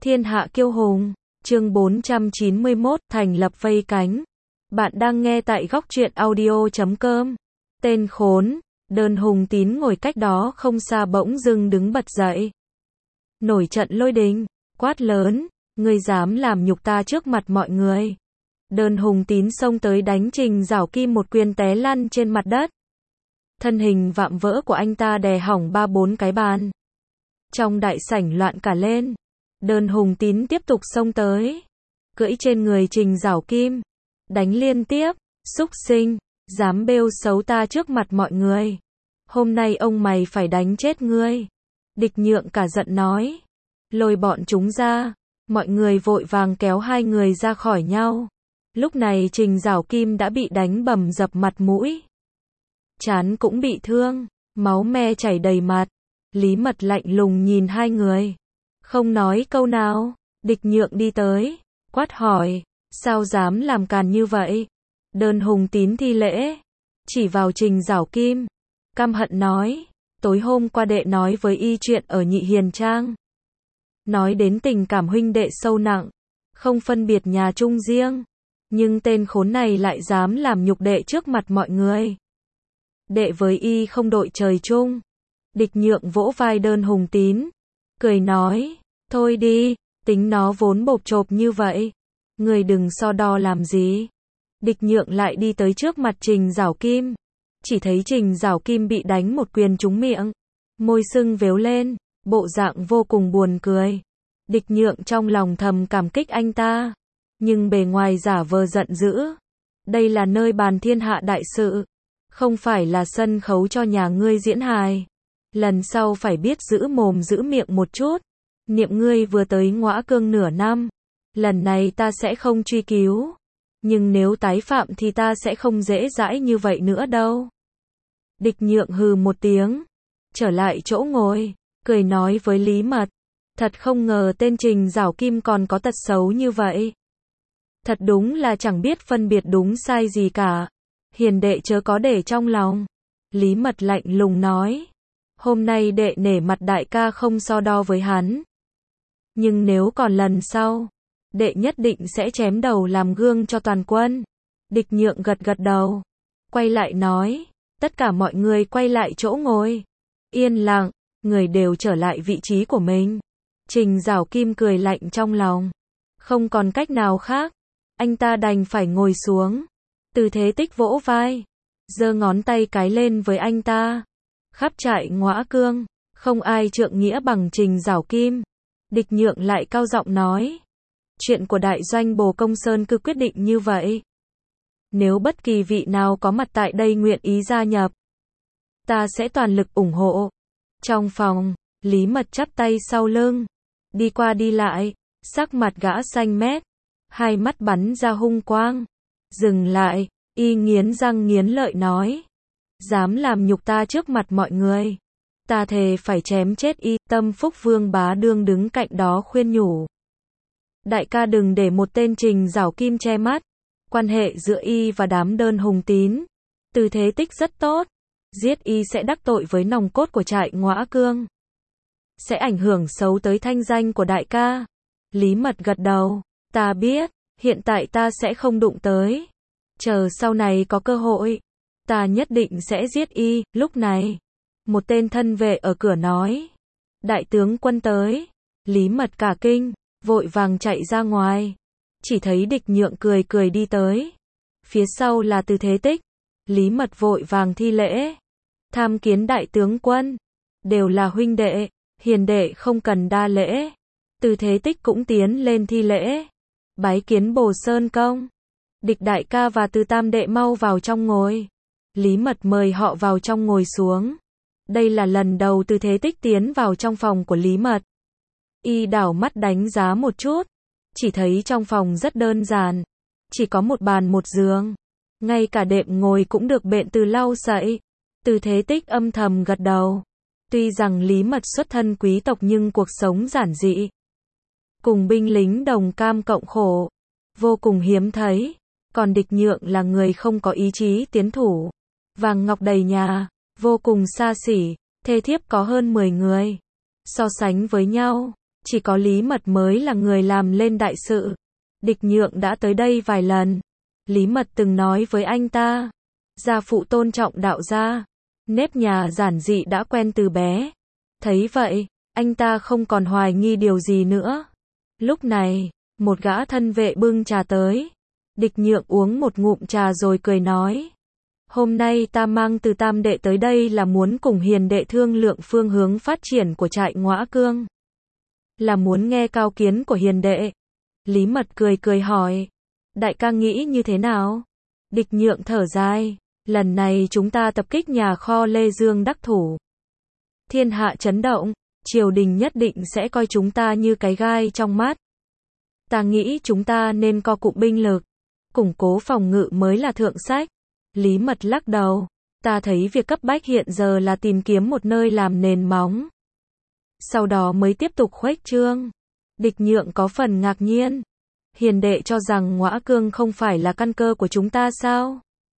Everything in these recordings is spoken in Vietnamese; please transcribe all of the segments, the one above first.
Thiên hạ kiêu hùng, chương 491, thành lập vây cánh. Bạn đang nghe tại góc truyện audio.com. Tên khốn, Đơn Hùng Tín ngồi cách đó không xa bỗng dưng đứng bật dậy. Nổi trận lôi đình, quát lớn, ngươi dám làm nhục ta trước mặt mọi người. Đơn Hùng Tín xông tới đánh Trình Giảo Kim một quyền té lăn trên mặt đất. Thân hình vạm vỡ của anh ta đè hỏng 3-4 cái bàn. Trong đại sảnh loạn cả lên. Đơn Hùng Tín tiếp tục xông tới, cưỡi trên người Trình Giảo Kim, đánh liên tiếp, xúc sinh, dám bêu xấu ta trước mặt mọi người. Hôm nay ông mày phải đánh chết ngươi. Địch Nhượng cả giận nói, lôi bọn chúng ra, mọi người vội vàng kéo hai người ra khỏi nhau. Lúc này Trình Giảo Kim đã bị đánh bầm dập mặt mũi. Trán cũng bị thương, máu me chảy đầy mặt. Lý Mật lạnh lùng nhìn hai người. Không nói câu nào, Địch Nhượng đi tới, quát hỏi, sao dám làm càn như vậy? Đơn Hùng Tín thi lễ, chỉ vào Trình Giảo Kim, căm hận nói, tối hôm qua đệ nói với y chuyện ở Nhị Hiền Trang. Nói đến tình cảm huynh đệ sâu nặng, không phân biệt nhà chung riêng, nhưng tên khốn này lại dám làm nhục đệ trước mặt mọi người. Đệ với y không đội trời chung. Địch Nhượng vỗ vai Đơn Hùng Tín, cười nói, thôi đi, tính nó vốn bộp chộp như vậy, người đừng so đo làm gì. Địch Nhượng lại đi tới trước mặt Trình Giảo Kim, chỉ thấy Trình Giảo Kim bị đánh một quyền trúng miệng, môi sưng véo lên, bộ dạng vô cùng buồn cười. Địch Nhượng trong lòng thầm cảm kích anh ta, nhưng bề ngoài giả vờ giận dữ. Đây là nơi bàn thiên hạ đại sự, không phải là sân khấu cho nhà ngươi diễn hài. Lần sau phải biết giữ mồm giữ miệng một chút. Niệm ngươi vừa tới Ngõa Cương nửa năm, lần này ta sẽ không truy cứu, nhưng nếu tái phạm thì ta sẽ không dễ dãi như vậy nữa đâu. Địch Nhượng hừ một tiếng, trở lại chỗ ngồi, cười nói với Lý Mật, thật không ngờ tên Trình Giảo Kim còn có tật xấu như vậy. Thật đúng là chẳng biết phân biệt đúng sai gì cả. Hiền đệ chớ có để trong lòng. Lý Mật lạnh lùng nói, hôm nay đệ nể mặt đại ca không so đo với hắn. Nhưng nếu còn lần sau, đệ nhất định sẽ chém đầu làm gương cho toàn quân. Địch Nhượng gật gật đầu, quay lại nói, tất cả mọi người quay lại chỗ ngồi. Yên lặng, người đều trở lại vị trí của mình. Trình Giảo Kim cười lạnh trong lòng. Không còn cách nào khác, anh ta đành phải ngồi xuống. Từ Thế Tích vỗ vai, giơ ngón tay cái lên với anh ta. Khắp trại Ngõa Cương, không ai trượng nghĩa bằng Trình Giảo Kim. Địch Nhượng lại cao giọng nói, chuyện của đại doanh Bồ Công Sơn cứ quyết định như vậy. Nếu bất kỳ vị nào có mặt tại đây nguyện ý gia nhập, ta sẽ toàn lực ủng hộ. Trong phòng, Lý Mật chắp tay sau lưng, đi qua đi lại, sắc mặt gã xanh mét, hai mắt bắn ra hung quang. Dừng lại, y nghiến răng nghiến lợi nói, dám làm nhục ta trước mặt mọi người, ta thề phải chém chết y. Tâm Phúc Vương Bá Đương đứng cạnh đó khuyên nhủ, đại ca đừng để một tên Trình Giảo Kim che mắt. Quan hệ giữa y và đám Đơn Hùng Tín, Từ Thế Tích rất tốt, giết y sẽ đắc tội với nòng cốt của trại Ngõa Cương, sẽ ảnh hưởng xấu tới thanh danh của đại ca. Lý Mật gật đầu, ta biết, hiện tại ta sẽ không đụng tới, chờ sau này có cơ hội, ta nhất định sẽ giết y. Lúc này, một tên thân vệ ở cửa nói, đại tướng quân tới. Lý Mật cả kinh, vội vàng chạy ra ngoài, chỉ thấy Địch Nhượng cười cười đi tới, phía sau là Từ Thế Tích. Lý Mật vội vàng thi lễ, tham kiến đại tướng quân, đều là huynh đệ, hiền đệ không cần đa lễ. Từ Thế Tích cũng tiến lên thi lễ, bái kiến Bồ Sơn công. Địch đại ca và Từ tam đệ mau vào trong ngồi. Lý Mật mời họ vào trong ngồi xuống. Đây là lần đầu Từ Thế Tích tiến vào trong phòng của Lý Mật. Y đảo mắt đánh giá một chút, chỉ thấy trong phòng rất đơn giản, chỉ có một bàn một giường, ngay cả đệm ngồi cũng được bện từ lau sậy. Từ Thế Tích âm thầm gật đầu. Tuy rằng Lý Mật xuất thân quý tộc nhưng cuộc sống giản dị, cùng binh lính đồng cam cộng khổ, vô cùng hiếm thấy. Còn Địch Nhượng là người không có ý chí tiến thủ, vàng ngọc đầy nhà, vô cùng xa xỉ, thê thiếp có hơn 10 người. So sánh với nhau, chỉ có Lý Mật mới là người làm lên đại sự. Địch Nhượng đã tới đây vài lần. Lý Mật từng nói với anh ta, gia phụ tôn trọng đạo gia, nếp nhà giản dị đã quen từ bé. Thấy vậy, anh ta không còn hoài nghi điều gì nữa. Lúc này, một gã thân vệ bưng trà tới. Địch Nhượng uống một ngụm trà rồi cười nói, hôm nay ta mang từ Tam đệ tới đây là muốn cùng Hiền đệ thương lượng phương hướng phát triển của trại Ngõa Cương. Là muốn nghe cao kiến của Hiền đệ. Lý Mật cười cười hỏi, đại ca nghĩ như thế nào? Địch Nhượng thở dài, lần này chúng ta tập kích nhà kho Lê Dương đắc thủ. Thiên hạ chấn động, triều đình nhất định sẽ coi chúng ta như cái gai trong mắt. Ta nghĩ chúng ta nên co cụm binh lực, củng cố phòng ngự mới là thượng sách. Lý Mật lắc đầu, ta thấy việc cấp bách hiện giờ là tìm kiếm một nơi làm nền móng. Sau đó mới tiếp tục khuếch trương. Địch Nhượng có phần ngạc nhiên. Hiền đệ cho rằng Ngõa Cương không phải là căn cơ của chúng ta sao?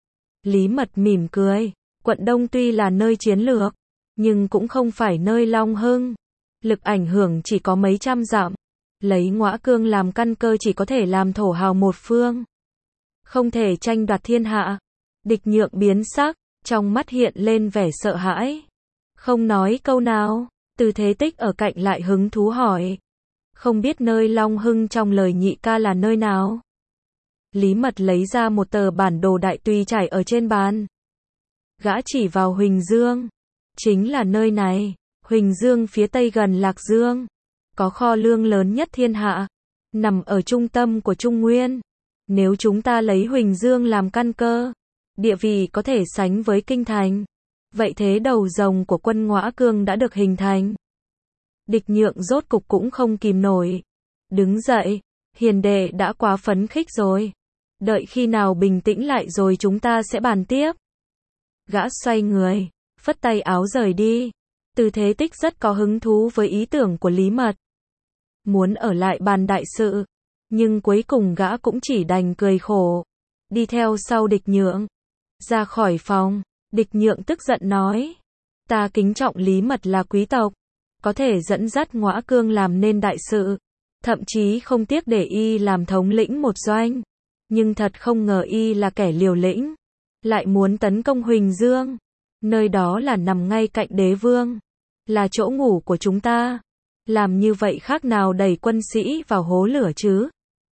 Lý Mật mỉm cười, quận Đông tuy là nơi chiến lược, nhưng cũng không phải nơi long hưng. Lực ảnh hưởng chỉ có mấy trăm dặm. Lấy Ngõa Cương làm căn cơ chỉ có thể làm thổ hào một phương. Không thể tranh đoạt thiên hạ. Địch Nhượng biến sắc, trong mắt hiện lên vẻ sợ hãi. Không nói câu nào, Từ Thế Tích ở cạnh lại hứng thú hỏi. Không biết nơi long hưng trong lời nhị ca là nơi nào? Lý Mật lấy ra một tờ bản đồ đại tùy trải ở trên bàn. Gã chỉ vào Huỳnh Dương. Chính là nơi này. Huỳnh Dương phía tây gần Lạc Dương. Có kho lương lớn nhất thiên hạ. Nằm ở trung tâm của Trung Nguyên. Nếu chúng ta lấy Huỳnh Dương làm căn cơ, địa vị có thể sánh với kinh thành. Vậy thế đầu rồng của quân Ngõa Cương đã được hình thành. Địch Nhượng rốt cục cũng không kìm nổi. Đứng dậy, Hiền đệ đã quá phấn khích rồi. Đợi khi nào bình tĩnh lại rồi chúng ta sẽ bàn tiếp. Gã xoay người, phất tay áo rời đi. Từ Thế Tích rất có hứng thú với ý tưởng của Lý Mật. Muốn ở lại bàn đại sự. Nhưng cuối cùng gã cũng chỉ đành cười khổ. Đi theo sau Địch Nhượng. Ra khỏi phòng, Địch Nhượng tức giận nói. Ta kính trọng Lý Mật là quý tộc. Có thể dẫn dắt Ngõa Cương làm nên đại sự. Thậm chí không tiếc để y làm thống lĩnh một doanh. Nhưng thật không ngờ y là kẻ liều lĩnh. Lại muốn tấn công Huỳnh Dương. Nơi đó là nằm ngay cạnh đế vương. Là chỗ ngủ của chúng ta. Làm như vậy khác nào đẩy quân sĩ vào hố lửa chứ?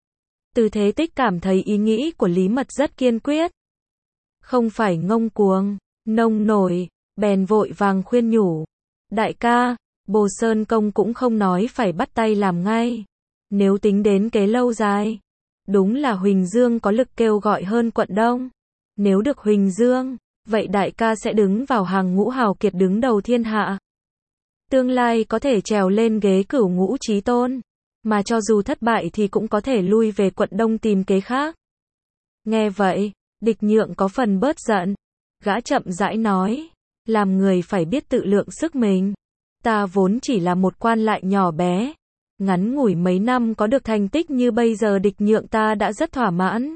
Từ Thế Tích cảm thấy ý nghĩ của Lý Mật rất kiên quyết. Không phải ngông cuồng, nông nổi, bèn vội vàng khuyên nhủ. Đại ca, Bồ Sơn Công cũng không nói phải bắt tay làm ngay. Nếu tính đến kế lâu dài, đúng là Huỳnh Dương có lực kêu gọi hơn quận Đông. Nếu được Huỳnh Dương, vậy đại ca sẽ đứng vào hàng ngũ hào kiệt đứng đầu thiên hạ. Tương lai có thể trèo lên ghế cửu ngũ chí tôn. Mà cho dù thất bại thì cũng có thể lui về quận Đông tìm kế khác. Nghe vậy, Địch Nhượng có phần bớt giận. Gã chậm rãi nói. Làm người phải biết tự lượng sức mình. Ta vốn chỉ là một quan lại nhỏ bé. Ngắn ngủi mấy năm có được thành tích như bây giờ Địch Nhượng ta đã rất thỏa mãn.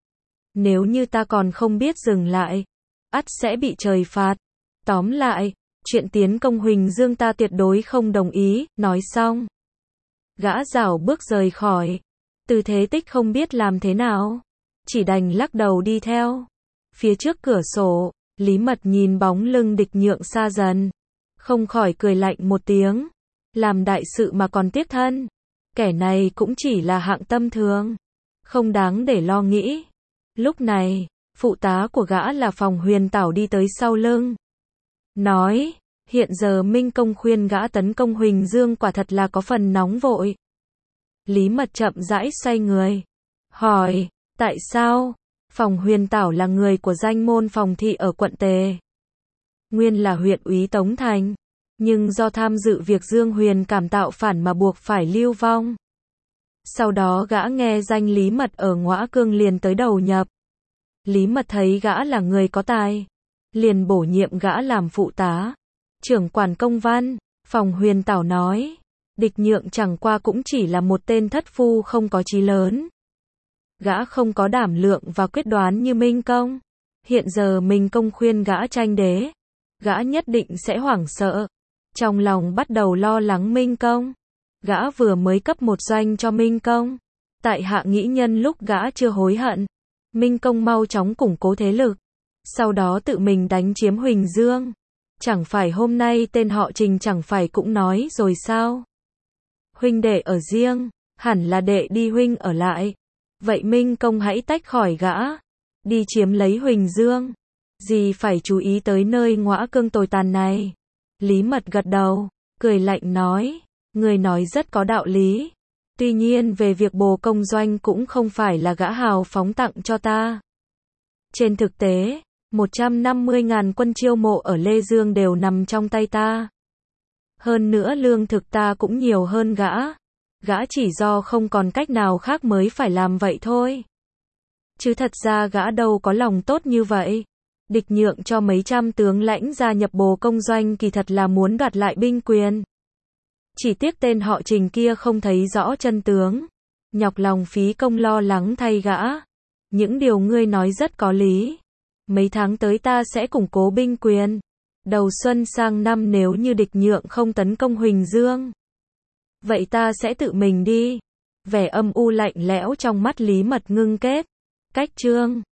Nếu như ta còn không biết dừng lại, ắt sẽ bị trời phạt. Tóm lại, chuyện tiến công Huỳnh Dương ta tuyệt đối không đồng ý. Nói xong, gã rảo bước rời khỏi. Từ Thế Tích không biết làm thế nào, chỉ đành lắc đầu đi theo. Phía trước cửa sổ, Lý Mật nhìn bóng lưng Địch Nhượng xa dần, không khỏi cười lạnh một tiếng. Làm đại sự mà còn tiếc thân. Kẻ này cũng chỉ là hạng tâm thường, không đáng để lo nghĩ. Lúc này, phụ tá của gã là Phòng Huyền Tảo đi tới sau lưng. Nói, hiện giờ Minh Công khuyên gã tấn công Huỳnh Dương quả thật là có phần nóng vội. Lý Mật chậm rãi xoay người. Hỏi, tại sao? Phòng Huyền Tảo là người của danh môn Phòng Thị ở quận Tề. Nguyên là huyện úy Tống Thành. Nhưng do tham dự việc Dương Huyền cảm tạo phản mà buộc phải lưu vong. Sau đó gã nghe danh Lý Mật ở Ngõa Cương liền tới đầu nhập. Lý Mật thấy gã là người có tài, liền bổ nhiệm gã làm phụ tá, trưởng quản công văn. Phòng Huyền Tảo nói, Địch Nhượng chẳng qua cũng chỉ là một tên thất phu không có chí lớn. Gã không có đảm lượng và quyết đoán như Minh Công. Hiện giờ Minh Công khuyên gã tranh đế, gã nhất định sẽ hoảng sợ. Trong lòng bắt đầu lo lắng Minh Công. Gã vừa mới cấp một doanh cho Minh Công. Tại hạ nghĩ nhân lúc gã chưa hối hận, Minh Công mau chóng củng cố thế lực, sau đó tự mình đánh chiếm Huỳnh Dương. Chẳng phải hôm nay tên họ Trình chẳng phải cũng nói rồi sao? Huynh đệ ở riêng, hẳn là đệ đi huynh ở lại. Vậy Minh Công hãy tách khỏi gã, đi chiếm lấy Huỳnh Dương. Gì phải chú ý tới nơi ngõa cương tồi tàn này? Lý Mật gật đầu, cười lạnh nói, người nói rất có đạo lý. Tuy nhiên về việc bồ công doanh cũng không phải là gã hào phóng tặng cho ta. Trên thực tế, 150.000 quân chiêu mộ ở Lê Dương đều nằm trong tay ta. Hơn nữa lương thực ta cũng nhiều hơn gã. Gã chỉ do không còn cách nào khác mới phải làm vậy thôi. Chứ thật ra gã đâu có lòng tốt như vậy. Địch Nhượng cho mấy trăm tướng lãnh gia nhập bồ công doanh kỳ thật là muốn đoạt lại binh quyền. Chỉ tiếc tên họ Trình kia không thấy rõ chân tướng. Nhọc lòng phí công lo lắng thay gã. Những điều ngươi nói rất có lý. Mấy tháng tới ta sẽ củng cố binh quyền. Đầu xuân sang năm nếu như Địch Nhượng không tấn công Huỳnh Dương, vậy ta sẽ tự mình đi. Vẻ âm u lạnh lẽo trong mắt Lý Mật ngưng kết. Cách chương